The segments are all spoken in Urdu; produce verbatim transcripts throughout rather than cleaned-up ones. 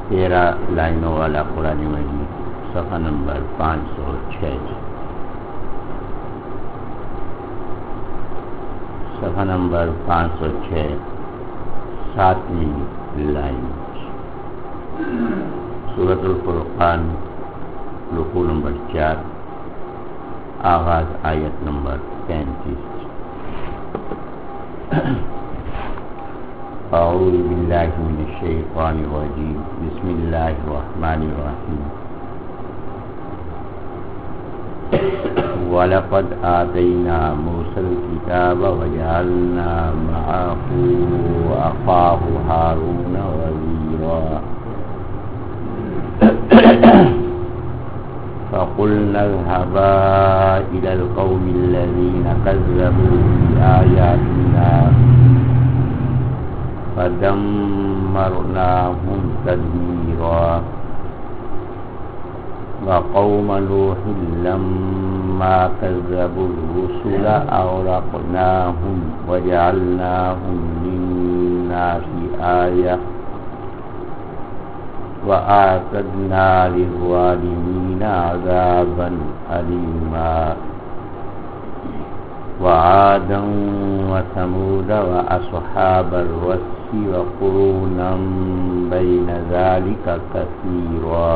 تیرہ لائنوں والا قرآن مجید، صفحہ نمبر پانچ سو چھ صفحہ نمبر پانچ سو چھ ساتویں لائن، سورۃ الفرقان، رکوع نمبر چار، آغاز آیت نمبر پینتیس۔ اعوذ باللہ من الشیطان الرجیم، بسم اللہ الرحمن الرحیم۔ وَلَقَدْ آتَيْنَا مُوسَى الْكِتَابَ وَجَعَلْنَا مَعَهُ أَخَاهُ هَارُونَ وَزِيرًا فَقُلْنَا اذْهَبَا إِلَى الْقَوْمِ الَّذِينَ كَذَّبُوا بِآيَاتِنَا فَدَمَّرْنَاهُمْ تَدْمِيرًا وَقَوْمَ نُوحٍ لَمَّا كَذَّبُوا الرُّسُلَ أَغْرَقْنَاهُمْ وَجَعَلْنَاهُمْ لِلنَّاسِ آيَةً وَأَعْتَدْنَا لِلظَّالِمِينَ عَذَابًا أَلِيمًا وَعَادًا وَثَمُودَ وَأَصْحَابَ الرَّسِّ وَقُرُونًا بَيْنَ ذَلِكَ كَثِيرًا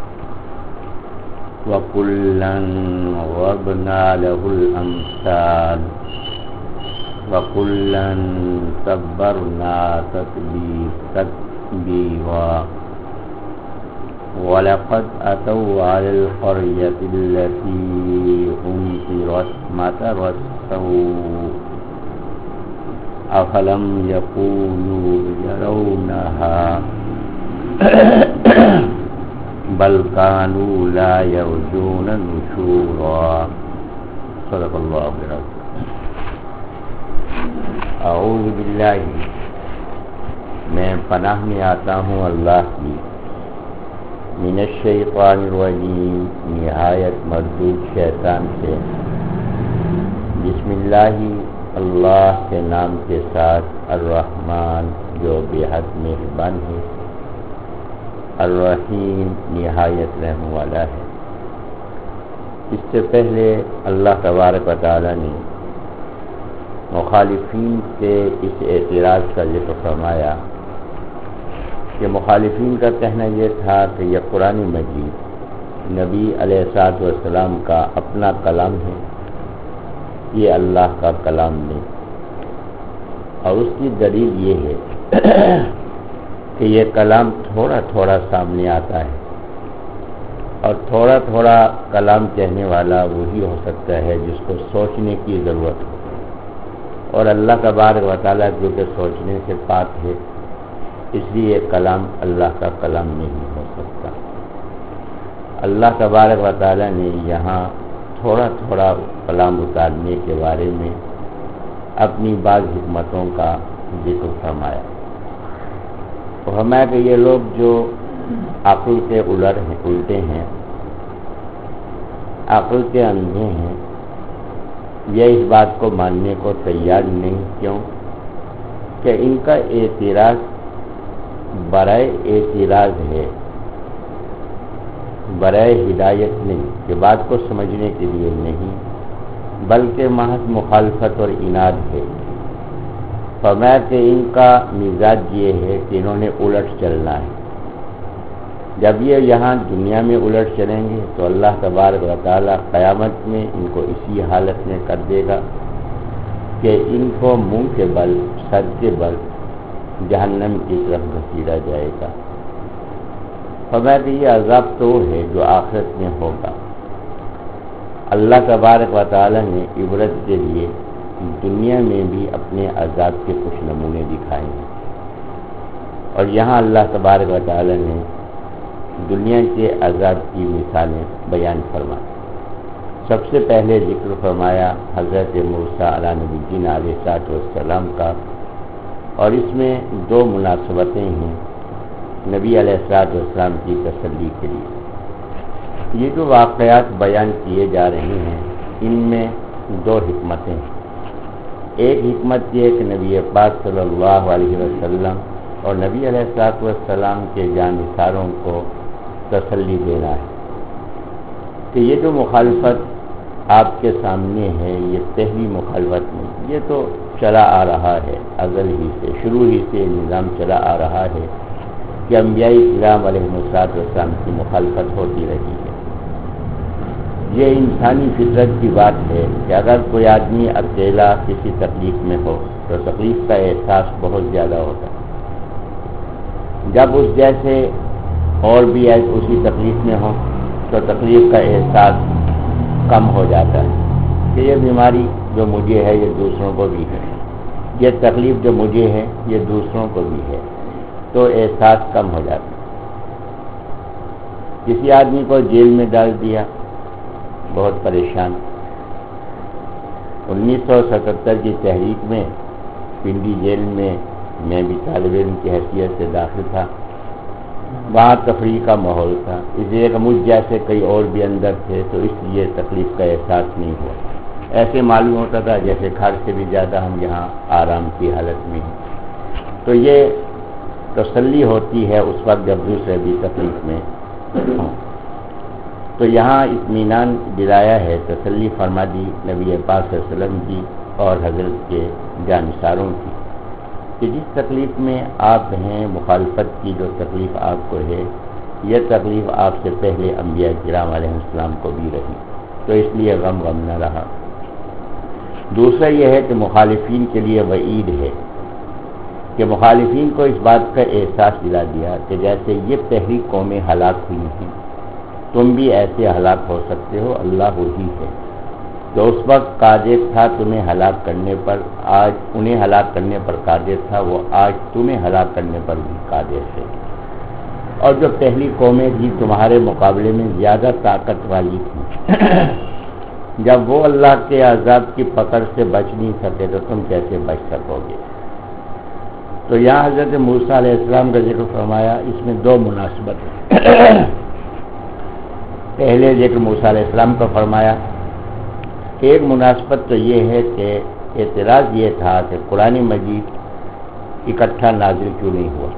وَكُلًّا ضَرَبْنَا لَهُ الْأَمْثَالَ وَكُلًّا تَبَّرْنَا تَتْبِيرًا وَلَقَدْ أَتَوْا عَلَى الْقَرْيَةِ الَّتِي أُمْطِرَتْ مَطَرَ السَّوْءِ أَفَلَمْ يَكُونُوا يَرَوْنَهَا بل كانوا لا يرجون نشورا۔ صدق اللہ العظیم۔ اعوذ باللہ، میں پناہ میں آتا ہوں اللہ کی، من الشیطان الرجیم، نہایت مردود شیطان سے، بسم اللہ، اللہ کے نام کے ساتھ، الرحمن جو بے حد مہربان ہے، الرحیم نہایت رحم والا ہے۔ اس سے پہلے اللہ تبارک و تعالی نے مخالفین کے اس اعتراض کا ذکر فرمایا کہ مخالفین کا کہنا یہ تھا کہ یہ قرآن مجید نبی علیہ الصلوۃ والسلام کا اپنا کلام ہے، یہ اللہ کا کلام نہیں، اور اس کی دلیل یہ ہے کہ یہ کلام تھوڑا تھوڑا سامنے آتا ہے، اور تھوڑا تھوڑا کلام کہنے والا وہی ہو سکتا ہے جس کو سوچنے کی ضرورت ہو، اور اللہ تبارک و تعالیٰ کیونکہ سوچنے سے پاک ہے، اس لیے کلام اللہ کا کلام نہیں ہو سکتا۔ اللہ تبارک و تعالیٰ نے یہاں تھوڑا تھوڑا کلام اتارنے کے بارے میں اپنی بعض حکمتوں کا ذکر فرمایا۔ فرمایا کہ یہ لوگ جو عقل کے الٹ ہیں، الٹے ہیں، عقل کے اندھے ہیں، یہ اس بات کو ماننے کو تیار نہیں، کیوں کہ ان کا اعتراض برائے اعتراض ہے، برائے ہدایت نہیں، کہ بات کو سمجھنے کے لیے نہیں، بلکہ محض مخالفت اور عناد ہے۔ فرمایا کہ ان کا مزاج یہ ہے کہ انہوں نے الٹ چلنا ہے۔ جب یہ یہاں دنیا میں الٹ چلیں گے تو اللہ تبارک و تعالیٰ قیامت میں ان کو اسی حالت میں کر دے گا کہ ان کو منہ کے بل، سر کے بل جہنم کی طرف گھسیٹا جائے گا۔ فرمایا کہ یہ عذاب تو ہے جو آخرت میں ہوگا۔ اللہ تبارک و تعالیٰ نے عبرت کے لیے دنیا میں بھی اپنے عذاب کے کچھ نمونے دکھائے ہیں، اور یہاں اللہ تبارک و تعالیٰ نے دنیا کے عذاب کی مثالیں بیان فرمائیں۔ سب سے پہلے ذکر فرمایا حضرت موسیٰ علیہ نبی جین علیہ الصلوۃ والسلام کا، اور اس میں دو مناسبتیں ہیں نبی علیہ الصلوۃ والسلام کی تسلی کے لیے۔ یہ جو واقعات بیان کیے جا رہے ہیں ان میں دو حکمتیں ہیں۔ ایک حکمت یہ کہ نبی پاک صلی اللہ علیہ وسلم اور نبی علیہ الصلوۃ والسلام کے جانثاروں کو تسلی دینا ہے کہ یہ جو مخالفت آپ کے سامنے ہے یہ پہلی مخالفت نہیں، یہ تو چلا آ رہا ہے، ازل ہی سے، شروع ہی سے نظام چلا آ رہا ہے کہ انبیاء کرام علیہ السلام کی مخالفت ہوتی رہی ہے۔ یہ انسانی فطرت کی بات ہے کہ اگر کوئی آدمی اکیلا کسی تکلیف میں ہو تو تکلیف کا احساس بہت زیادہ ہوتا ہے، جب اس جیسے اور بھی اسی تکلیف میں ہوں تو تکلیف کا احساس کم ہو جاتا ہے کہ یہ بیماری جو مجھے ہے یہ دوسروں کو بھی ہے، یہ تکلیف جو مجھے ہے یہ دوسروں کو بھی ہے، تو احساس کم ہو جاتا ہے۔ کسی آدمی کو جیل میں ڈال دیا، بہت پریشان۔ انیس سو ستہتر کی تحریک میں پنڈی جیل میں میں بھی طالب علم کی حیثیت سے داخل تھا، وہاں تفریح کا ماحول تھا، اس لیے کہ مجھ جیسے کئی اور بھی اندر تھے تو اس لیے تکلیف کا احساس نہیں ہوا، ایسے معلوم ہوتا تھا جیسے گھر سے بھی زیادہ ہم یہاں آرام کی حالت میں ہیں۔ تو یہ تسلی ہوتی ہے اس وقت جب دوسرے بھی تکلیف میں ہوں۔ تو یہاں اطمینان دلایا ہے، تسلی فرما دی نبی پاک صلی اللہ علیہ وسلم کی اور حضرت کے جانثاروں کی کہ جس تکلیف میں آپ ہیں، مخالفت کی جو تکلیف آپ کو ہے، یہ تکلیف آپ سے پہلے انبیاء کرام علیہ السلام کو بھی رہی، تو اس لیے غم غم نہ رہا۔ دوسرا یہ ہے کہ مخالفین کے لیے وعید ہے کہ مخالفین کو اس بات کا احساس دلا دیا کہ جیسے یہ پہلی قومیں ہلاک ہوئی ہیں تم بھی ایسے ہلاک ہو سکتے ہو، اللہ وہی ہے جو اس وقت قادر تھا تمہیں ہلاک کرنے پر، آج انہیں ہلاک کرنے پر قادر تھا، وہ آج تمہیں ہلاک کرنے پر بھی قادر ہے۔ اور جو پہلی قومیں تھیں تمہارے مقابلے میں زیادہ طاقت والی تھیں، جب وہ اللہ کے عذاب کی پکڑ سے بچ نہیں سکے تو تم کیسے بچ سکو گے؟ تو یہاں حضرت موسیٰ علیہ السلام کا ذکر فرمایا، اس میں دو مناسبت ہیں۔ پہلے ذکر موسیٰ علیہ السلام کا فرمایا، ایک مناسبت تو یہ ہے کہ اعتراض یہ تھا کہ قرآن مجید اکٹھا نازل کیوں نہیں ہوا،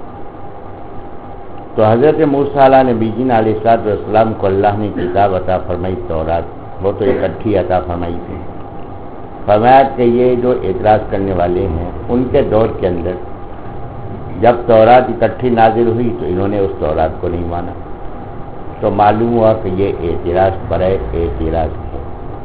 تو حضرت موسیٰ علیہ نبی جین علیہ السلام کو اللہ نے کتاب عطا فرمائی تورات، وہ تو اکٹھی عطا فرمائی تھی۔ فرمایا کہ یہ جو اعتراض کرنے والے ہیں ان کے دور کے اندر جب تورات اکٹھی نازل ہوئی تو انہوں نے اس تورات کو نہیں مانا، تو معلوم ہوا کہ یہ اعتراض برائے اعتراض ہے۔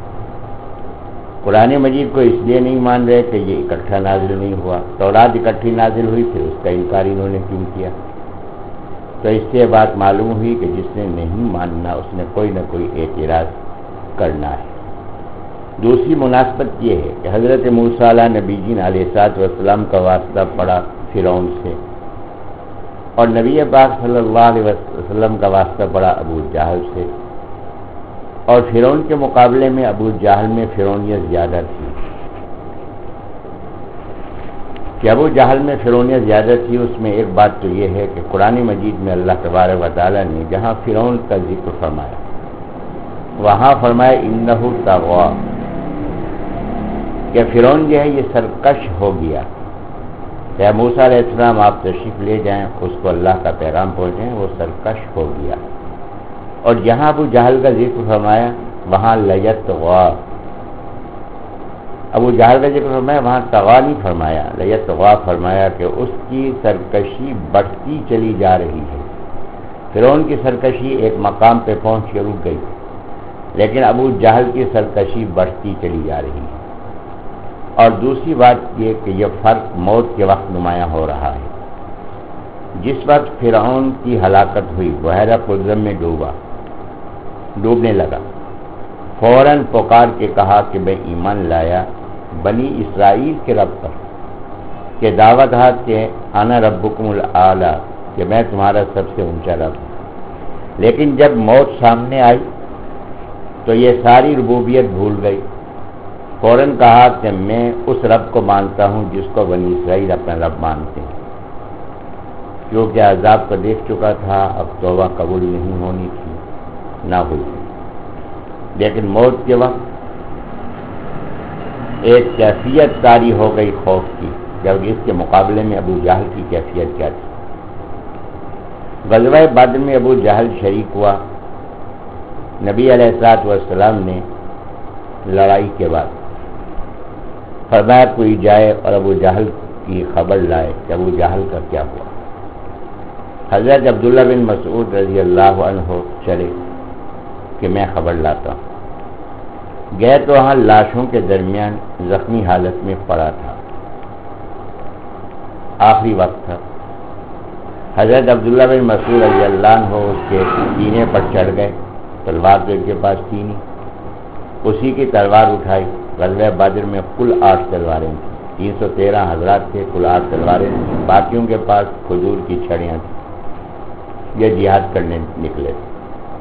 قرآن مجید کو اس لیے نہیں مان رہے کہ یہ اکٹھا نازل نہیں ہوا، تورات اکٹھی نازل ہوئی پھر اس کا انکار انہوں نے کیوں کیا؟ تو اس سے بات معلوم ہوئی کہ جس نے نہیں ماننا اس نے کوئی نہ کوئی اعتراض کرنا ہے۔ دوسری مناسبت یہ ہے کہ حضرت موسیٰ علیہ نبی جین علیہ السلام کا واسطہ پڑا فرعون سے، اور نبی پاک صلی اللہ علیہ وسلم کا واسطہ پڑا ابو جہل سے، اور فرعون کے مقابلے میں ابو جہل میں فرعونیت زیادہ تھی۔ کہ ابو جہل میں فرعونیت زیادہ تھی اس میں ایک بات تو یہ ہے کہ قرآن مجید میں اللہ تبارک و تعالیٰ نے جہاں فرعون کا ذکر فرمایا وہاں فرمایا انہ طغوا، کہ فرعون جو ہے یہ سرکش ہو گیا۔ کہ موسیٰ علیہ السلام آپ تشریف لے جائیں، اس کو اللہ کا پیغام پہنچائیں، وہ سرکش ہو گیا۔ اور جہاں ابو جہل کا ذکر فرمایا وہاں لیطغوا، ابو جہل کا ذکر فرمایا وہاں طغوا نہیں فرمایا، لیطغوا فرمایا کہ اس کی سرکشی بڑھتی چلی جا رہی ہے۔ فرعون کی سرکشی ایک مقام پہ پہنچ کے رک گئی، لیکن ابو جہل کی سرکشی بڑھتی چلی جا رہی ہے۔ اور دوسری بات یہ کہ یہ فرق موت کے وقت نمایاں ہو رہا ہے۔ جس وقت فرعون کی ہلاکت ہوئی بحیرہ قلزم میں ڈوبا ڈوبنے لگا، فوراً پکار کے کہا کہ میں ایمان لایا بنی اسرائیل کے رب پر، کہ دعویٰ کہا کہ انا ربکم الاعلی، کہ میں تمہارا سب سے اونچا رب ہوں۔ لیکن جب موت سامنے آئی تو یہ ساری ربوبیت بھول گئی، فوراً کہا کہ میں اس رب کو مانتا ہوں جس کو بنی اسرائیل اپنا رب مانتے ہیں، کیونکہ عذاب کو دیکھ چکا تھا، اب توبہ قبول نہیں ہونی تھی، نہ ہوئی۔ لیکن موت کے وقت ایک کیفیت طاری ہو گئی خوف کی جبکہ اس کے مقابلے میں ابو جہل کی کیفیت کیا تھی۔ غزوہ بدر میں ابو جہل شریک ہوا۔ نبی علیہ الصلوۃ والسلام نے لڑائی کے بعد فرمایا کوئی جائے اور ابو جہل کی خبر لائے کہ ابو جہل کا کیا ہوا۔ حضرت عبداللہ بن مسعود رضی اللہ عنہ چلے کہ میں خبر لاتا ہوں۔ گئے تو وہاں لاشوں کے درمیان زخمی حالت میں پڑا تھا، آخری وقت تھا۔ حضرت عبداللہ بن مسعود رضی اللہ عنہ اس کے سینے پر چڑھ گئے، تلوار تو ان کے پاس تھی نہیں، اسی کی تلوار اٹھائی۔ غزوہ بدر میں کل آٹھ تلواریں تھیں، تین سو تیرہ حضرات تھے، کل آٹھ تلواریں تھیں، باقیوں کے پاس کھجور کی چھڑیاں تھیں۔ یہ جہاد کرنے نکلے تھے۔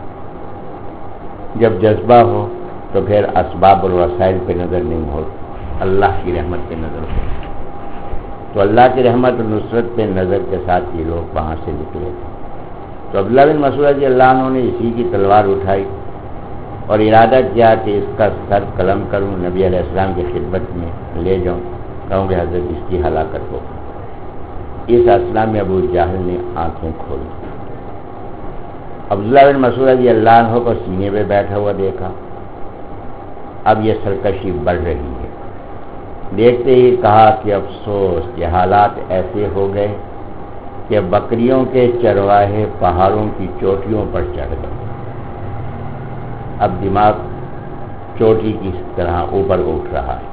جب جذبہ ہو تو پھر اسباب اور وسائل پہ نظر نہیں ہو، اللہ کی رحمت پہ نظر ہو۔ تو اللہ کی رحمت اور نصرت پہ نظر کے ساتھ یہ لوگ وہاں سے نکلے تھے۔ تو عبداللہ بن مسعود رضی اللہ عنہ نے اسی کی تلوار اٹھائی اور ارادہ کیا کہ اس کا سر قلم کروں، نبی علیہ السلام کی خدمت میں لے جاؤں، کہوں کہ حضرت اس کی ہلاکت ہو۔ اس اثنا میں ابو جہل نے آنکھیں کھولی، عبداللہ بن مسعود رضی اللہ عنہ کو سینے پہ بیٹھا ہوا دیکھا۔ اب یہ سرکشی بڑھ رہی ہے۔ دیکھتے ہی کہا کہ افسوس کہ حالات ایسے ہو گئے کہ بکریوں کے چرواہے پہاڑوں کی چوٹیوں پر چڑھ گئے۔ اب دماغ چوٹی کی طرح اوپر اٹھ رہا ہے۔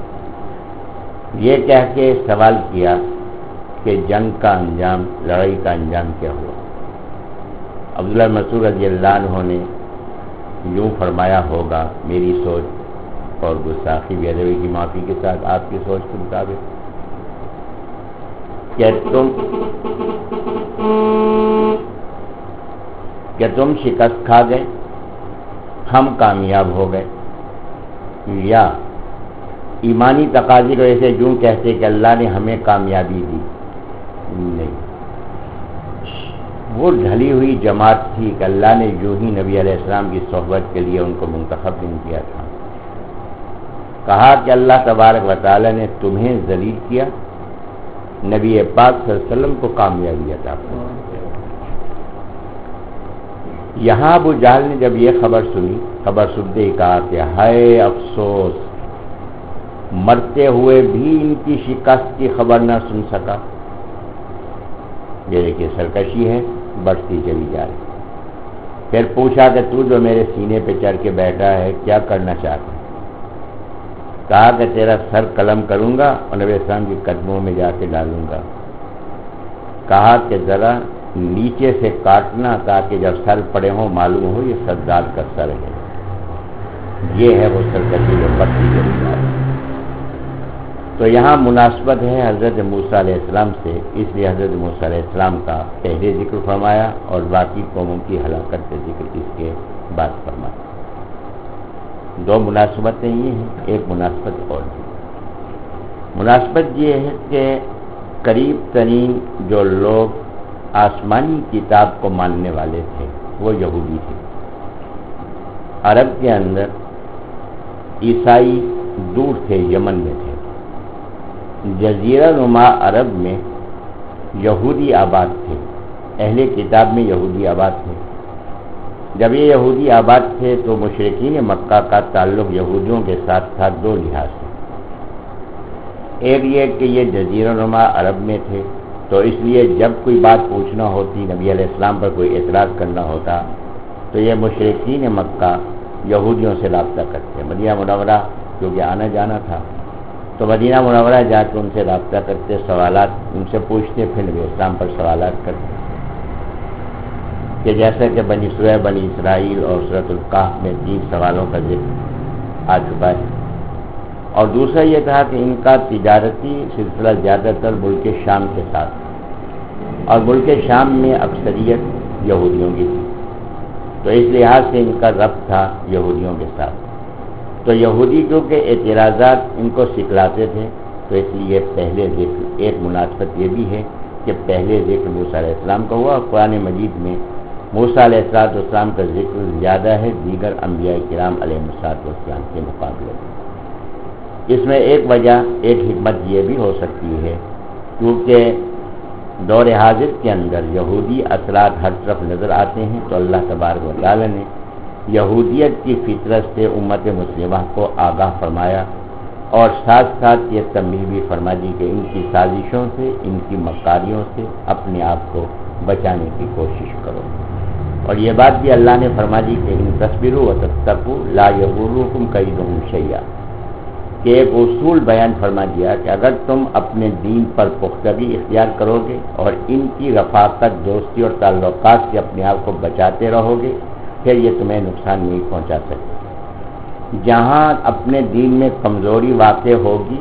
یہ کہہ کے سوال کیا کہ جنگ کا انجام، لڑائی کا انجام کیا ہوا؟ عبداللہ مسعود رضی اللہ عنہ نے یوں فرمایا ہوگا میری سوچ اور گستاخی بے ادبی کی معافی کے ساتھ آپ کی سوچ کے مطابق کہ تم کہ تم شکست کھا گئے، ہم کامیاب ہو گئے، یا ایمانی تقاضے کو ایسے یوں کہتے کہ اللہ نے ہمیں کامیابی دی؟ نہیں، وہ ڈھلی ہوئی جماعت تھی کہ اللہ نے یوں ہی نبی علیہ السلام کی صحبت کے لیے ان کو منتخب نہیں کیا تھا۔ کہا کہ اللہ تبارک و تعالی نے تمہیں ذلیل کیا، نبی پاک صلی اللہ علیہ وسلم کو کامیابی عطا فرمائی۔ یہاں ابو جہل نے جب یہ خبر سنی، خبر سنتے ہی کہا کہ ہائے افسوس، مرتے ہوئے بھی ان کی شکست کی خبر نہ سن سکا۔ یہ دیکھیے سرکشی ہے، بڑھتی چلی جا رہی۔ پھر پوچھا کہ تو جو میرے سینے پہ چڑھ کے بیٹھا ہے کیا کرنا چاہتا ہے؟ کہا کہ تیرا سر قلم کروں گا اور نبی السلام کے قدموں میں جا کے ڈالوں گا۔ کہا کہ ذرا نیچے سے کاٹنا تاکہ جب سر پڑے ہوں معلوم ہو یہ سردار کا سر ہے۔ یہ ہے وہ سرکشی جو بڑھتی چلی جا رہی۔ تو یہاں مناسبت ہے حضرت موسیٰ علیہ السلام سے، اس لیے حضرت موسیٰ علیہ السلام کا پہلے ذکر فرمایا اور باقی قوموں کی ہلاکت کا ذکر اس کے بعد فرمایا۔ دو مناسبتیں یہ ہیں، ایک مناسبت اور بھی۔ مناسبت یہ ہے کہ قریب ترین جو لوگ آسمانی کتاب کو ماننے والے تھے وہ یہودی تھے۔ عرب کے اندر عیسائی دور تھے، یمن میں تھے۔ جزیرہ نما عرب میں یہودی آباد تھے، اہل کتاب میں یہودی آباد تھے۔ جب یہ یہودی آباد تھے تو مشرکین مکہ کا تعلق یہودیوں کے ساتھ تھا دو لحاظ سے۔ ایک یہ کہ یہ جزیرہ نما عرب میں تھے تو اس لیے جب کوئی بات پوچھنا ہوتی، نبی علیہ السلام پر کوئی اعتراض کرنا ہوتا تو یہ مشرکین مکہ یہودیوں سے رابطہ کرتے۔ مدینہ منورہ کیونکہ آنا جانا تھا تو مدینہ منورہ جا کے ان سے رابطہ کرتے، سوالات ان سے پوچھتے، پھر نبی اسلام پر سوالات کرتے، کہ جیسا کہ بنی سورہ بنی اسرائیل اور سورۃ الکہف میں تین سوالوں کا ذکر آ چکا ہے۔ اور دوسرا یہ تھا کہ ان کا تجارتی سلسلہ زیادہ تر ملک شام کے ساتھ، اور ملک شام میں اکثریت یہودیوں کی تھی، تو اس لحاظ سے ان کا ربط تھا یہودیوں کے ساتھ۔ تو یہودی کیونکہ اعتراضات ان کو سکھلاتے تھے تو اس لیے پہلے ذکر، ایک مناسبت یہ بھی ہے کہ پہلے ذکر موسیٰ علیہ السلام کا ہوا۔ قرآن مجید میں موسیٰ علیہ السلام کا ذکر زیادہ ہے دیگر انبیاء کرام علیہ السلام کے مقابلے میں۔ اس میں ایک وجہ، ایک حکمت یہ بھی ہو سکتی ہے کیونکہ دور حاضر کے اندر یہودی اثرات ہر طرف نظر آتے ہیں، تو اللہ تبارک و تعالی نے یہودیت کی فطرت سے امت مسلمہ کو آگاہ فرمایا اور ساتھ ساتھ یہ تنبیہ بھی فرما دی کہ ان کی سازشوں سے، ان کی مکاریوں سے اپنے آپ کو بچانے کی کوشش کرو۔ اور یہ بات بھی اللہ نے فرما دی کہ ان تصبروا وتتقوا لا یضرکم کیدہم شیئا، کہ ایک اصول بیان فرما دیا کہ اگر تم اپنے دین پر پختگی اختیار کرو گے اور ان کی رفاقت، دوستی اور تعلقات سے اپنے آپ کو بچاتے رہو گے، پھر یہ تمہیں نقصان نہیں پہنچا سکتے۔ جہاں اپنے دین میں کمزوری واقع ہوگی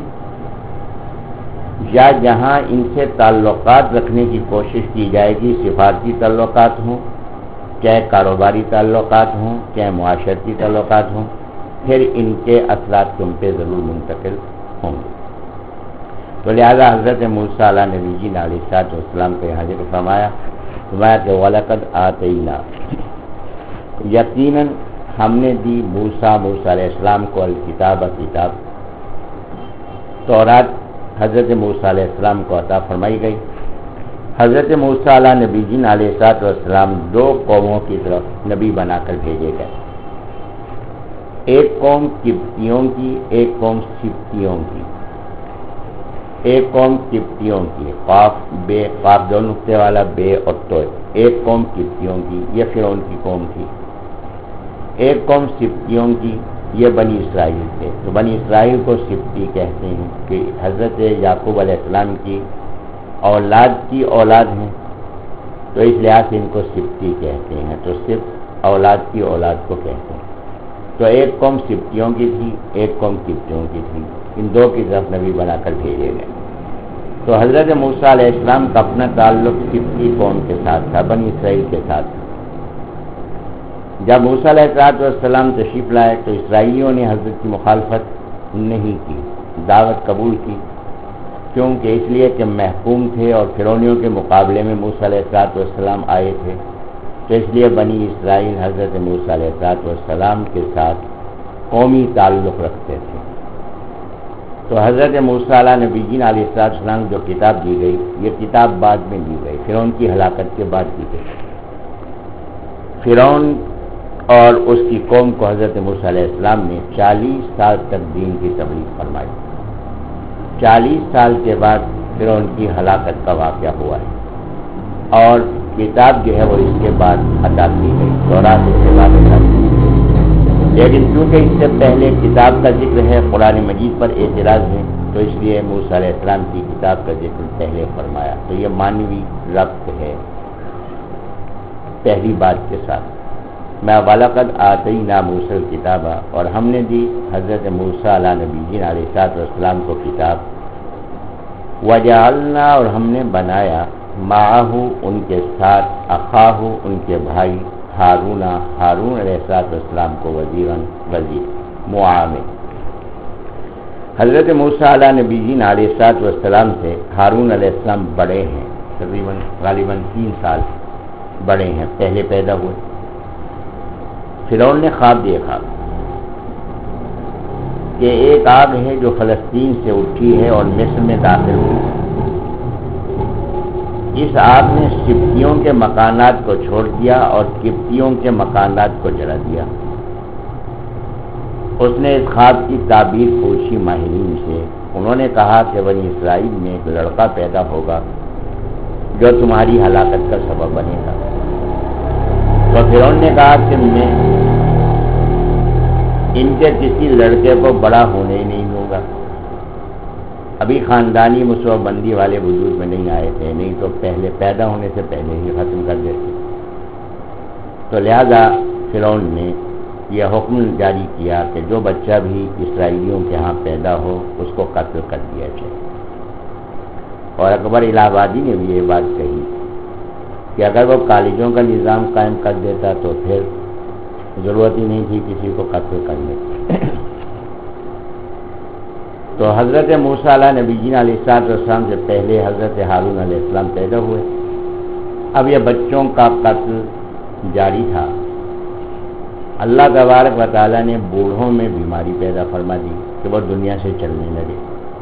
یا جہاں ان سے تعلقات رکھنے کی کوشش کی جائے گی، سفارتی تعلقات ہوں، چاہے کاروباری تعلقات ہوں، چاہے معاشرتی تعلقات ہوں، پھر ان کے اثرات تم پہ ضرور منتقل ہوں گے۔ تو لہذا حضرت موسیٰ علیہ نبی جی علیہ الصلوۃ والسلام کو یہاں ذکر فرمایا فرمایا کہ وَلَقَدْ آتَيْنَا، یقیناً ہم نے دی موسیٰ موسیٰ علیہ السلام کو الکتاب کتاب، تورات حضرت موسیٰ علیہ السلام کو عطا فرمائی گئی۔ حضرت موسیٰ علیہ نبی جی علیہ الصلوۃ والسلام دو قوموں کی طرف نبی بنا کر بھیجے گئے، ایک قوم قبطیوں کی، ایک قوم سبطیوں کی۔ ایک قوم قبطیوں کی، قاف بے، قاف دو نقطے والا بے اور تو، ایک قوم قبطیوں کی، یہ فرعون کی قوم تھی۔ ایک قوم سبطیوں کی، یہ بنی اسرائیل تھے۔ تو بنی اسرائیل کو سبطی کہتے ہیں کہ حضرت یعقوب علیہ السلام کی اولاد کی اولاد ہیں، تو اس لحاظ سے ان کو سبطی کہتے ہیں۔ تو سبط اولاد کی اولاد کو کہتے ہیں۔ تو ایک قوم سبطیوں کی تھی، ایک قوم قبطیوں کی تھی، ان دو کی طرف نبی بنا کر بھیجے گئے۔ تو حضرت موسیٰ علیہ السلام کا اپنا تعلق سبطی قوم کے ساتھ تھا، بنی اسرائیل کے ساتھ تھا۔ جب موسیٰ علیہ السلام تشریف لائے تو اسرائیلیوں نے حضرت کی مخالفت نہیں کی، دعوت قبول کی، کیونکہ اس لیے کہ محکوم تھے اور فرعونیوں کے مقابلے میں موسیٰ علیہ السلام آئے تھے، تو اس لیے بنی اسرائیل حضرت موسیٰ علیہ السلام کے ساتھ قومی تعلق رکھتے تھے۔ تو حضرت موسیٰ علیہ نبی جی علیہ السلام جو کتاب دی گئی، یہ کتاب بعد میں دی گئی، فرعون کی ہلاکت کے بعد دی گئی۔ فرعون اور اس کی قوم کو حضرت موسیٰ علیہ السلام نے چالیس سال تک دین کی تبلیغ فرمائی۔ چالیس سال کے بعد فرعون کی ہلاکت کا واقعہ ہوا ہے اور کتاب جو ہے وہ اس کے بعد عطا کی گئی، تورات اس کے بعد عطا کی گئی۔ لیکن کیونکہ اس سے پہلے کتاب کا ذکر ہے، قرآن مجید پر اعتراض ہے، تو اس لیے موسیٰ علیہ السلام کی کتاب کا ذکر پہلے فرمایا۔ تو یہ معنوی ربط ہے پہلی بات کے ساتھ۔ میں وَلَقَدْ آتَيْنَا مُوسَى الْكِتَابَ، اور ہم نے دی حضرت موسیٰ علیہ نبی علیہ السلام کو کتاب، وَجَعَلْنَا، اور ہم نے بنایا، معاہو ان کے ساتھ، اخاہو ان کے بھائی، ہارون ہارون علیہ السلام کو وزیراً وزیر معاون۔ حضرت موسیٰ علیہ نبی علیہ السلام سے ہارون علیہ السلام بڑے ہیں، تقریباً غالباً تین سال بڑے ہیں، پہلے پیدا ہوئے۔ فرعون نے خواب دیکھا کہ ایک آگ ہے جو فلسطین سے اٹھی ہے اور مصر میں داخل ہوئی ہے۔ اس آگ نے سبطیوں کے مکانات کو چھوڑ دیا اور قبطیوں کے مکانات کو جلا دیا۔ اس نے اس خواب کی تعبیر پوچھی ماہرین سے، انہوں نے کہا کہ بنی اسرائیل میں ایک لڑکا پیدا ہوگا جو تمہاری ہلاکت کا سبب بنے گا۔ تو فرعون نے کہا کہ میں ان کے کسی لڑکے کو بڑا ہونے ہی نہیں دوں گا، ابھی خاندانی مسوہ بندی والے وجود میں نہیں آئے تھے، نہیں تو پہلے پیدا ہونے سے پہلے ہی ختم کر دیتے۔ تو لہذا فرعون نے یہ حکم جاری کیا کہ جو بچہ بھی اسرائیلیوں کے ہاں پیدا ہو اس کو قتل کر دیا جائے۔ اور اکبر الہ آبادی نے بھی یہ بات کہی کہ اگر وہ کالجوں کا نظام قائم کر دیتا تو پھر ضرورت ہی نہیں تھی کسی کو قتل کرنے کی۔ تو حضرت موسیٰ علیہ نبی علیہ السلام سے پہلے حضرت ہارون علیہ السلام پیدا ہوئے۔ اب یہ بچوں کا قتل جاری تھا۔ اللہ تبارک و تعالیٰ نے بوڑھوں میں بیماری پیدا فرما دی کہ وہ دنیا سے چلنے لگے.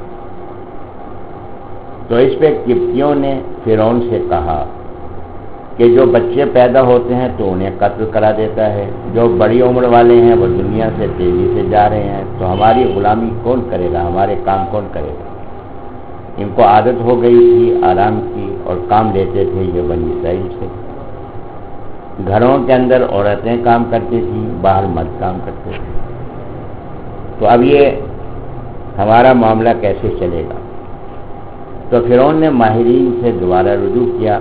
تو اس پہ قبطیوں نے فرعون سے کہا کہ جو بچے پیدا ہوتے ہیں تو انہیں قتل کرا دیتا ہے، جو بڑی عمر والے ہیں وہ دنیا سے تیزی سے جا رہے ہیں، تو ہماری غلامی کون کرے گا، ہمارے کام کون کرے گا. ان کو عادت ہو گئی تھی آرام کی، اور کام لیتے تھے یہ بنی اسرائیل سے. گھروں کے اندر عورتیں کام کرتی تھیں، باہر مرد کام کرتے تھے. تو اب یہ ہمارا معاملہ کیسے چلے گا؟ تو فرعون نے ماہرین سے دوبارہ رجوع کیا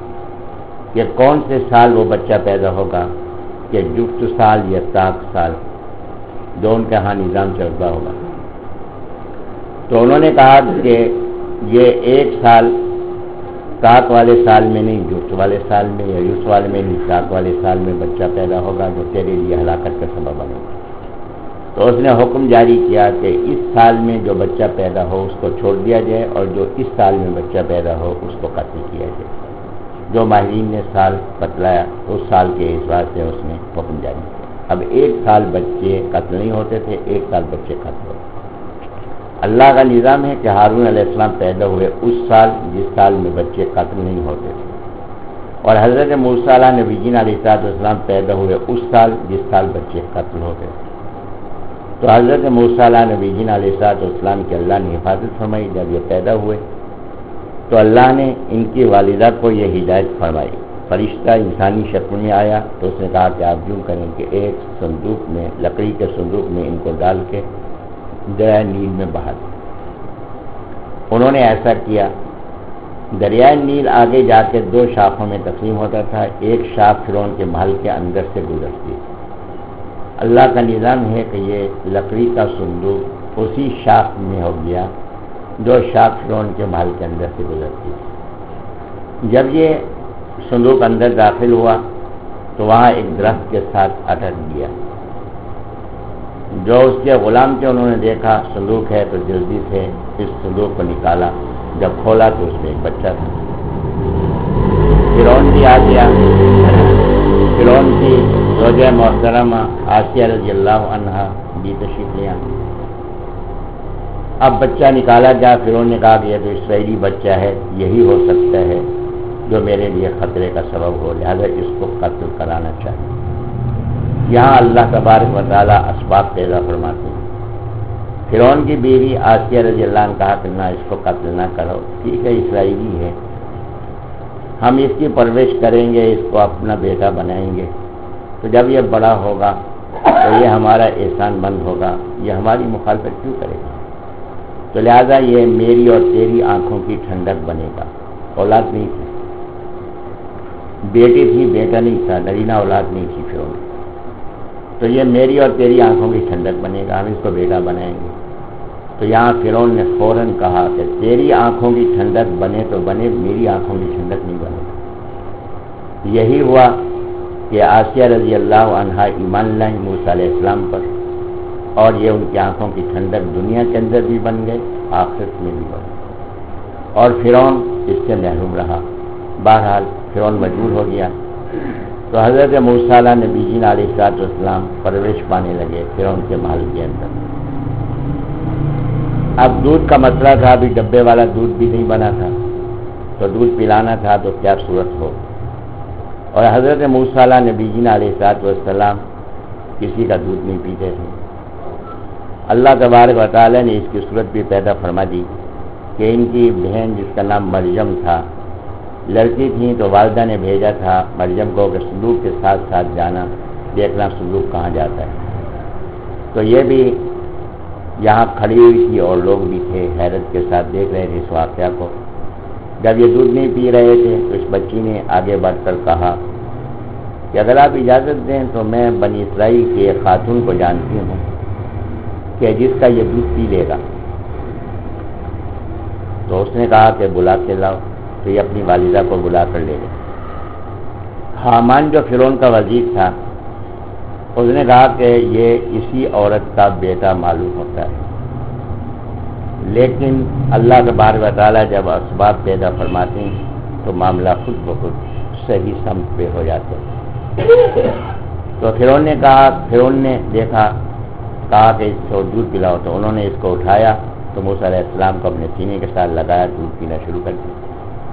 کہ کون سے سال وہ بچہ پیدا ہوگا، کہ جفت سال یا طاق سال، جو ان کے ہاں نظام چلتا ہوگا. تو انہوں نے کہا کہ یہ ایک سال طاق والے سال میں نہیں، جفت والے سال میں، یا یوس والے میں نہیں، طاق والے سال میں بچہ پیدا ہوگا جو تیرے لیے ہلاکت کا سبب بنے گا. تو اس نے حکم جاری کیا کہ اس سال میں جو بچہ پیدا ہو اس کو چھوڑ دیا جائے، اور جو اس سال میں بچہ پیدا ہو اس کو قتل کیا جائے. جو ماہرین نے سال بتلایا اس سال کے اعتبار سے اس نے حکم جاری کیا. اب ایک سال بچے قتل نہیں ہوتے تھے، ایک سال بچے قتل ہوتے. اللہ کا نظام ہے کہ ہارون علیہ السلام پیدا ہوئے اس سال جس سال میں بچے قتل نہیں ہوتے تھے، اور حضرت موسیٰ علیہ نبی جین علیہ السلام پیدا ہوئے اس سال جس سال بچے قتل ہوتے تھے. تو حضرت موسیٰ علیہ نبی جین علیہ السلام کی اللہ نے حفاظت فرمائی. جب یہ پیدا ہوئے تو اللہ نے ان کی والدہ کو یہ ہدایت فرمائی. فرشتہ انسانی شکل میں آیا تو اس نے کہا کہ آپ یوں کریں کہ ایک صندوق میں، لکڑی کے صندوق میں ان کو ڈال کے دریائے نیل میں بہا دیں. انہوں نے ایسا کیا. دریائے نیل آگے جا کے دو شاخوں میں تقسیم ہوتا تھا. ایک شاخ فرعون کے محل کے اندر سے گزرتی. اللہ کا نظام ہے کہ یہ لکڑی کا صندوق اسی شاخ میں ہو گیا جو شاخ فرعون کے محل کے اندر سے گزرتی. جب یہ صندوق اندر داخل ہوا تو وہاں ایک درخت کے ساتھ اٹک گیا. جو اس کے غلام تھے انہوں نے دیکھا صندوق ہے تو جلدی سے اس صندوق کو نکالا. جب کھولا تو اس میں ایک بچہ تھا. فرعون بھی آ گیا. فرعون کی زوجہ محترمہ آسیہ رضی اللہ عنہا بھی تشریف لے آئی. اب بچہ نکالا جا. فرعون نے کہا کہ یہ تو اسرائیلی بچہ ہے، یہی ہو سکتا ہے جو میرے لیے خطرے کا سبب ہو، لہذا اس کو قتل کرانا چاہیے. یہاں اللہ تبارک و تعالیٰ اسباب پیدا فرماتے ہیں. فرعون کی بیوی آسیہ رضی اللہ عنہ کہا کہ نہ اس کو قتل نہ کرو، ٹھیک ہے اسرائیلی ہے، ہم اس کی پرورش کریں گے، اس کو اپنا بیٹا بنائیں گے، تو جب یہ بڑا ہوگا تو یہ ہمارا احسان مند ہوگا، یہ ہماری مخالفت کیوں کرے گا؟ تو لہذا یہ میری اور تیری آنکھوں کی ٹھنڈک بنے گا. اولاد نہیں تھی، بیٹی تھی، بیٹا نہیں تھا، نرینہ اولاد نہیں تھی فرعون. تو یہ میری اور تیری آنکھوں کی ٹھنڈک بنے گا، ہم اس کو بیٹا بنائیں گے. تو یہاں فرعون نے فوراً کہا کہ تیری آنکھوں کی ٹھنڈک بنے تو بنے، میری آنکھوں کی ٹھنڈک نہیں بنے. یہی ہوا کہ آسیہ رضی اللہ عنہا ایمان لائیں موسیٰ علیہ السلام پر، اور یہ ان کی آنکھوں کی ٹھنڈک دنیا کے اندر بھی بن گئے، آخرت میں بھی بن گئے. اور فرعون اس سے محروم رہا. بہرحال فرعون مجبور ہو گیا. تو حضرت موسیٰ علیہ نبی جین علیہ السلام پرورش پانے لگے فرعون کے محل کے اندر. اب دودھ کا مسئلہ تھا، ابھی ڈبے والا دودھ بھی نہیں بنا تھا، تو دودھ پلانا تھا تو کیا صورت ہو. اور حضرت موسیٰ علیہ نبی جین علیہ السلام کسی کا دودھ نہیں پیتے تھے. اللہ تبارک و تعالیٰ نے اس کی صورت بھی پیدا فرما دی کہ ان کی بہن جس کا نام مریم تھا، لڑکی تھی، تو والدہ نے بھیجا تھا مریم کو کہ صندوق کے ساتھ ساتھ جانا، دیکھنا صندوق کہاں جاتا ہے. تو یہ بھی یہاں کھڑی ہوئی تھی اور لوگ بھی تھے، حیرت کے ساتھ دیکھ رہے تھے اس واقعہ کو. جب یہ دودھ نہیں پی رہے تھے تو اس بچی نے آگے بڑھ کر کہا کہ اگر آپ اجازت دیں تو میں بنی اسرائیل کی ایک خاتون کو جانتی ہوں کہ جس کا یہ دودھ پی لے گا. تو اس نے کہا کہ بلا کے لاؤ. تو یہ اپنی والدہ کو بلا کر لے گئے. حامان جو فرعون کا وزیر تھا اس نے کہا کہ یہ اسی عورت کا بیٹا معلوم ہوتا ہے، لیکن اللہ تبارک و تعالیٰ جب اسباب پیدا فرماتے ہیں تو معاملہ خود بخود صحیح سمت پہ ہو جاتا ہے. تو فرعون نے کہا فرعون نے دیکھا کہا کہ اس کو دودھ پلاؤ، تو انہوں نے اس کو اٹھایا تو موسیٰ علیہ السلام کو اپنے سینے کے ساتھ لگایا، دودھ پینا شروع کر دیا۔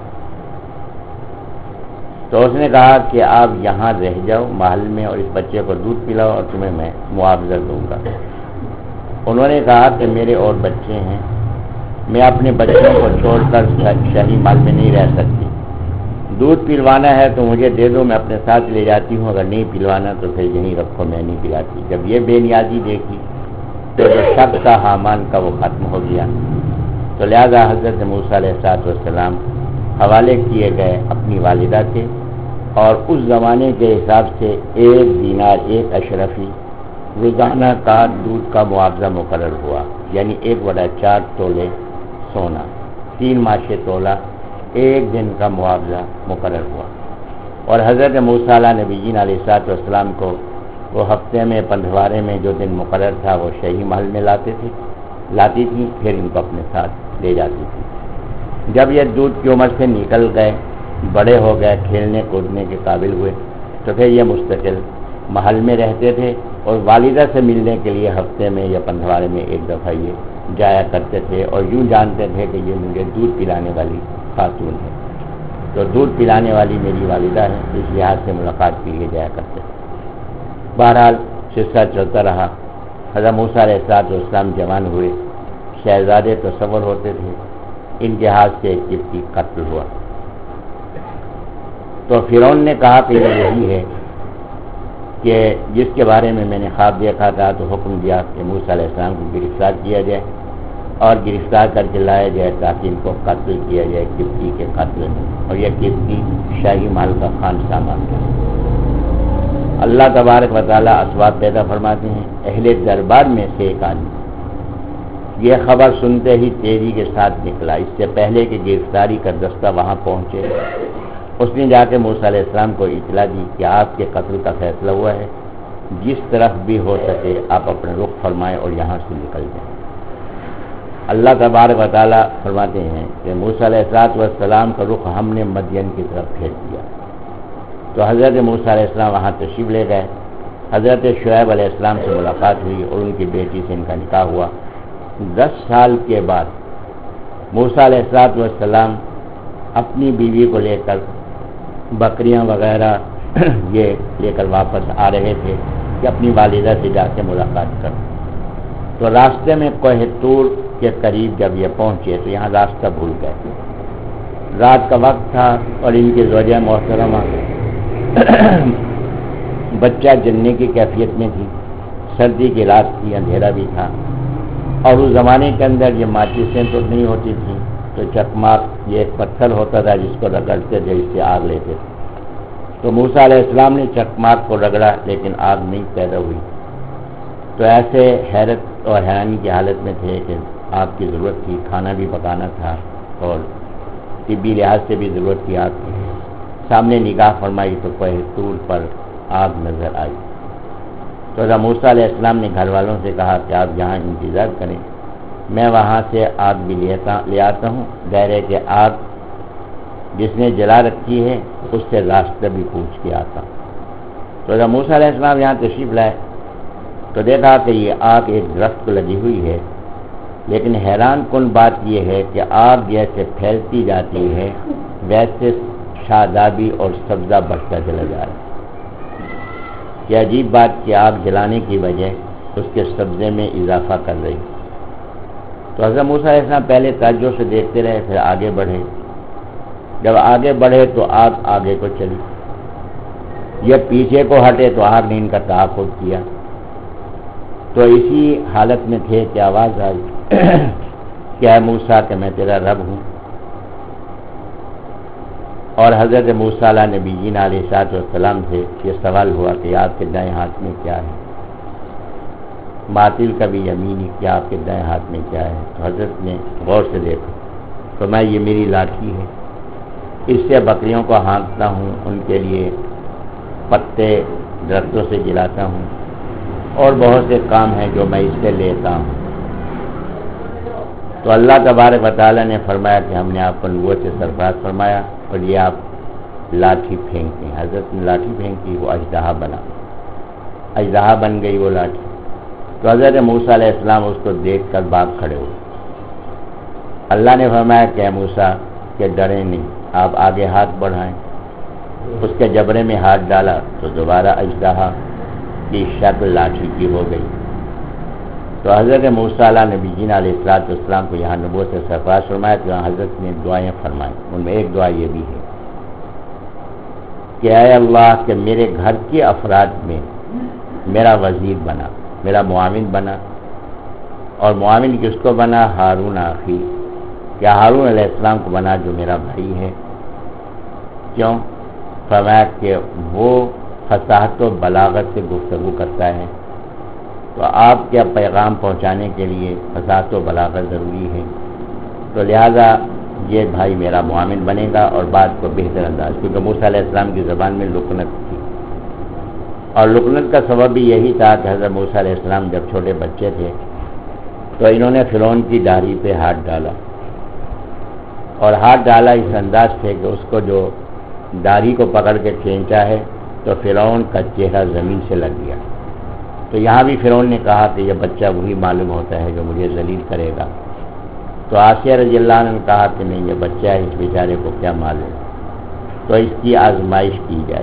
تو اس نے کہا کہ آپ یہاں رہ جاؤ محل میں اور اس بچے کو دودھ پلاؤ اور تمہیں میں معاوضہ دوں گا۔ انہوں نے کہا کہ میرے اور بچے ہیں، میں اپنے بچوں کو چھوڑ کر شاہی محل میں نہیں رہ سکتی، دودھ پلوانا ہے تو مجھے دے دو، میں اپنے ساتھ لے جاتی ہوں، اگر نہیں پلوانا تو پھر یہیں رکھو، میں نہیں پلاتی۔ جب یہ بے نیازی دیکھی تو جو شک تھا حامان کا وہ ختم ہو گیا، تو لہذا حضرت موسیٰ علیہ السلام حوالے کیے گئے اپنی والدہ کے، اور اس زمانے کے حساب سے ایک دینار ایک اشرفی روزانہ کا دودھ کا معاوضہ مقرر ہوا، یعنی ایک بڑا چار تولے سونا، تین ماشے تولا، ایک دن کا معاوضہ مقرر ہوا۔ اور حضرت موسیٰ علیہ نبیین علیہ السلام کو وہ ہفتے میں پندھوارے میں جو دن مقرر تھا وہ شہی محل میں لاتے تھے لاتی تھیں، پھر ان کو اپنے ساتھ لے جاتی تھی۔ جب یہ دودھ کی عمر سے نکل گئے، بڑے ہو گئے، کھیلنے کودنے کے قابل ہوئے، تو پھر یہ مستقل محل میں رہتے تھے اور والدہ سے ملنے کے لیے ہفتے میں یا پندھوارے میں ایک دفعہ یہ جایا کرتے تھے، اور یوں جانتے تھے کہ یہ مجھے دودھ پلانے والی خاتون ہے، تو دودھ پلانے والی میری والدہ ہے، اس لحاظ سے ملاقات کے لیے جایا کرتے تھے۔ بہرحال قصہ چلتا رہا، حضرت موسیٰ علیہ السلام جوان ہوئے، شہزادے تصور ہوتے تھے، ان کے ہاتھ سے ایک قبطی قتل ہوا۔ تو فرعون نے کہا کہ یہ وہی ہے کہ جس کے بارے میں میں نے خواب دیکھا تھا، تو حکم دیا کہ موسیٰ علیہ السلام کو گرفتار کیا جائے اور گرفتار کر کے لایا جائے تاکہ ان کو قتل کیا جائے قبطی کے قتل میں، اور یہ قبطی شاہی محل کا خان سامان ہے۔ اللہ تبارک و تعالیٰ اسباب پیدا فرماتے ہیں۔ اہل دربار میں سے ایک آدمی یہ خبر سنتے ہی تیزی کے ساتھ نکلا، اس سے پہلے کہ گرفتاری کا دستہ وہاں پہنچے، اس نے جا کے موسیٰ علیہ السلام کو اطلاع دی کہ آپ کے قتل کا فیصلہ ہوا ہے، جس طرف بھی ہو سکے آپ اپنے رخ فرمائیں اور یہاں سے نکل جائیں۔ اللہ تبارک و تعالیٰ فرماتے ہیں کہ موسیٰ علیہ السلام کا رخ ہم نے مدین کی طرف پھیر دیا، تو حضرت موسیٰ علیہ السلام وہاں تشریف لے گئے، حضرت شعیب علیہ السلام سے ملاقات ہوئی اور ان کی بیٹی سے ان کا نکاح ہوا۔ دس سال کے بعد موسیٰ علیہ السلام اپنی بیوی کو لے کر بکریاں وغیرہ یہ لے کر واپس آ رہے تھے کہ اپنی والدہ سے جا کے ملاقات کر، تو راستے میں کوہ طور کے قریب جب یہ پہنچے تو یہاں راستہ بھول گئے، رات کا وقت تھا اور ان کی زوجہ محترمہ بچہ جننے کی کیفیت میں تھی، سردی کی رات تھی، اندھیرا بھی تھا، اور اس زمانے کے اندر یہ ماچسیں تو نہیں ہوتی تھی، تو چکماک یہ ایک پتھر ہوتا تھا جس کو رگڑتے تھے، اس سے آگ لیتے تھے۔ تو موسیٰ علیہ السلام نے چکماک کو رگڑا لیکن آگ نہیں پیدا ہوئی، تو ایسے حیرت اور حیرانی کی حالت میں تھے کہ آگ کی ضرورت تھی، کھانا بھی پکانا تھا اور طبی لحاظ سے بھی ضرورت تھی آگ کی۔ سامنے نگاہ فرمائی تو کوہ طور پر آگ نظر آئی، تو حضرت موسیٰ علیہ السلام نے گھر والوں سے کہا کہ آپ یہاں انتظار کریں، میں وہاں سے آگ بھی لے آتا ہوں، ظاہر ہے کہ آگ جس نے جلا رکھی ہے اس سے راستہ بھی پوچھ کے آتا ہوں۔ تو حضرت موسیٰ علیہ السلام یہاں تشریف لائے تو دیکھا کہ یہ آگ ایک درخت کو لگی ہوئی ہے، لیکن حیران کن بات یہ ہے کہ آگ جیسے پھیلتی جاتی ہے ویسے شادابی اور سبزہ بڑھتا چلا جا رہا ہے۔ یہ عجیب بات کہ آگ جلانے کی وجہ اس کے سبزے میں اضافہ کر رہی۔ تو حضرت موسیٰ علیہ السلام پہلے تعجب سے دیکھتے رہے، پھر آگے بڑھے، جب آگے بڑھے تو آگ آگے کو چلی، یہ پیچھے کو ہٹے تو آگ نے ان کا تحفظ کیا، تو اسی حالت میں تھے کہ آواز آئی کہ اے موسیٰ کہ میں تیرا رب ہوں، اور حضرت موسیٰ علیہ نبیین علیہ السلام سے یہ سوال ہوا کہ آپ کے دائیں ہاتھ میں کیا ہے، باطل کا بھی یمینی، کیا آپ کے دائیں ہاتھ میں کیا ہے؟ تو حضرت نے غور سے دیکھا تو میں یہ میری لاٹھی ہے، اس سے بکریوں کو ہانکتا ہوں، ان کے لیے پتے درختوں سے جلاتا ہوں، اور بہت سے کام ہیں جو میں اس سے لیتا ہوں۔ تو اللہ تبارک و تعالیٰ نے فرمایا کہ ہم نے آپ کو نبوت سے سرفراز فرمایا اور یہ آپ لاٹھی پھینکتے ہیں۔ حضرت نے لاٹھی پھینکی، وہ اژدہا بنا، اژدہا بن گئی وہ لاٹھی. تو حضرت موسیٰ علیہ السلام اس کو دیکھ کر بھاگ کھڑے ہوئے. اللہ نے فرمایا کہ اے موسیٰ کہ ڈریں نہیں، آپ آگے ہاتھ بڑھائیں. اس کے جبڑے میں ہاتھ ڈالا تو دوبارہ اژدہا کی شکل لاٹھی کی ہو گئی. تو حضرت موسیٰ علیہ نبی جین علیہ الصلوۃ والسلام کو یہاں نبوت سے سرفراز فرمایا تو یہاں حضرت نے دعائیں فرمائیں. ان میں ایک دعا یہ بھی ہے کہ اے اللہ کہ میرے گھر کے افراد میں میرا وزیر بنا، میرا معاون بنا. اور معاون کس کو بنا؟ ہارون اخی، کیا ہارون علیہ السلام کو بنا جو میرا بھائی ہے. کیوں؟ فرمایا کہ وہ فصاحت و بلاغت سے گفتگو کرتا ہے، تو آپ کے پیغام پہنچانے کے لیے فصاحت و بلاغت ضروری ہے. تو لہذا یہ بھائی میرا معاون بنے گا اور بات کو بہتر انداز، کیونکہ موسیٰ علیہ السلام کی زبان میں لکنت تھی. اور لکنت کا سبب بھی یہی تھا کہ حضرت موسیٰ علیہ السلام جب چھوٹے بچے تھے تو انہوں نے فرعون کی داڑھی پہ ہاتھ ڈالا، اور ہاتھ ڈالا اس انداز سے کہ اس کو جو داڑھی کو پکڑ کے کھینچا ہے تو فرعون کا چہرہ زمین سے لگ گیا. تو یہاں بھی فرعون نے کہا کہ یہ بچہ وہی معلوم ہوتا ہے جو مجھے ذلیل کرے گا. تو آسیہ رضی اللہ عنہ نے کہا کہ نہیں، یہ بچہ ہے، اس بیچارے کو کیا معلوم، تو اس کی آزمائش کی جائے.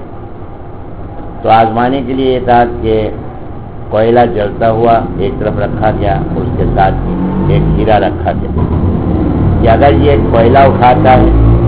تو آزمانے کے لیے یہ تھا کہ کوئلہ جلتا ہوا ایک طرف رکھا گیا، اس کے ساتھ ایک ہیرا رکھا گیا کہ اگر یہ کوئلہ اٹھاتا ہے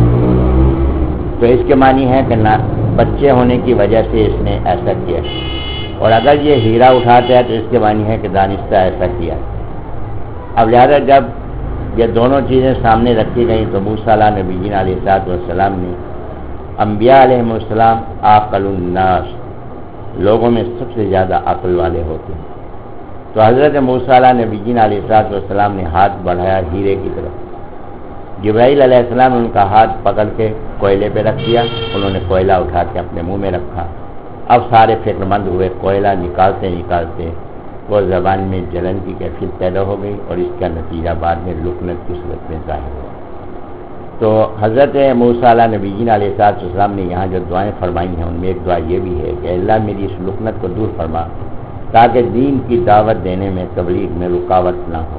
تو اس کے معنی ہے کہ نہ بچے ہونے کی وجہ سے اس نے ایسا کیا، اور اگر یہ ہیرا اٹھاتا ہے تو اس کے معنی ہے کہ دانستہ ایسا کیا. اب لہذا جب یہ دونوں چیزیں سامنے رکھی گئیں تو موسیٰ علیہ نبی جین علیہ الصلوۃ والسلام نے، انبیاء علیہ السلام عاقل الناس، لوگوں میں سب سے زیادہ عقل والے ہوتے ہیں. تو حضرت موسیٰ علیہ نبی جین علیہ الصلوۃ والسلام نے ہاتھ بڑھایا ہیرے کی طرف. جبرائیل علیہ السلام نے ان کا ہاتھ پکڑ کے کوئلے پہ رکھ دیا، انہوں نے کوئلہ اٹھا کے اپنے منہ میں رکھا. اب سارے فکر مند ہوئے، کوئلہ نکالتے نکالتے وہ زبان میں جلن کی کیفیت پیدا ہو گئی، اور اس کا نتیجہ بعد میں لکنت کی صورت میں ظاہر ہوا. تو حضرت موسیٰ علیہ نبی جین علیہ السلام نے یہاں جو دعائیں فرمائی ہیں ان میں ایک دعا یہ بھی ہے کہ اللہ میری اس لکنت کو دور فرما تاکہ دین کی دعوت دینے میں، تبلیغ میں رکاوٹ نہ ہو.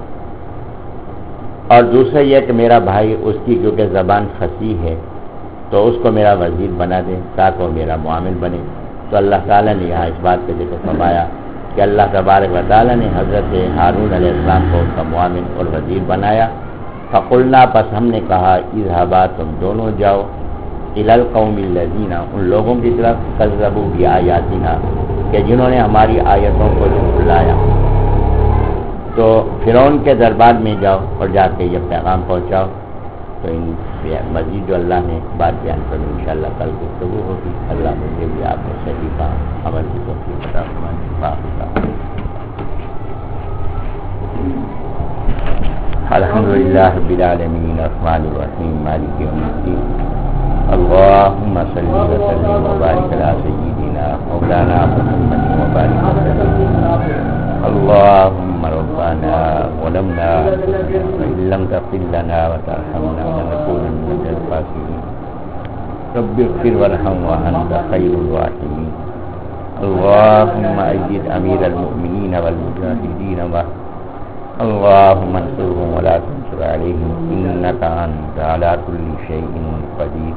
اور دوسرا یہ کہ میرا بھائی، اس کی کیونکہ زبان فصیح ہے تو اس کو میرا وزیر بنا دے تاکہ وہ میرا معامل بنے. تو اللہ تعالیٰ نے یہاں اس بات کا ذکر فرمایا کہ اللہ تبارک و تعالیٰ نے حضرت ہارون علیہ السلام کو اس کا معامل اور وزیر بنایا. فقلنا، پس ہم نے کہا، اذهبا، تم دونوں جاؤ، الی القوم الذین، ان لوگوں کی طرف، کذبوا بآیاتنا، کہ جنہوں نے ہماری آیتوں کو جھٹلایا. تو فرعون کے دربار میں جاؤ اور جا کے یہ پیغام پہنچاؤ. تو ان مزید جو اللہ نے بات بیان کروں انشاءاللہ کل گفتگو ہوگی. اللہ مجھے بھی آپ کو صحیح کا عمل کی توفیق عطا فرمائے. الحمدللہ رب العالمین الرحمن الرحیم مالک یوم الدین. اللہم صلی وسلم وبارک علی سیدنا مولانا محمد وبارک وسلم. اللهم ربنا ظلمنا وإن لم تغفر لنا وترحمنا لنكونن من الخاسرين. رب اغفر وارحم وأنت خير الراحمين. اللهم أيد أمير المؤمنين والمجاهدين معه. اللهم انصرهم ولا تنصر عليهم إنك أنت على كل شيء قدير.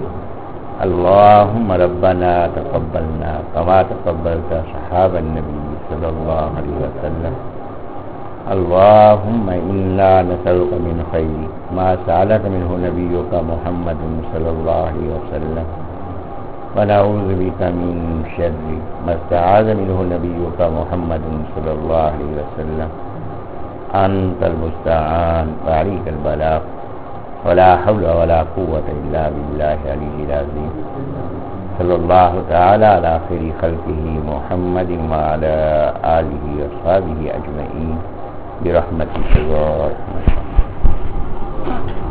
اللهم ربنا تقبلنا كما تقبلت صحاب النبي صلى الله عليه وسلم. اللهم إنا نسألك من خير ما سألك منه نبيك محمد صلى الله عليه وسلم، ونعوذ بك من شر ما استعاذ منه نبيك محمد صلى الله عليه وسلم. أنت المستعان وعليك البلاغ، ولا حول ولا قوة إلا بالله العلي العظيم. صلى الله تعالى على خير خلقه محمد وعلى آله وصحبه أجمعين برحمتك يا رحمن.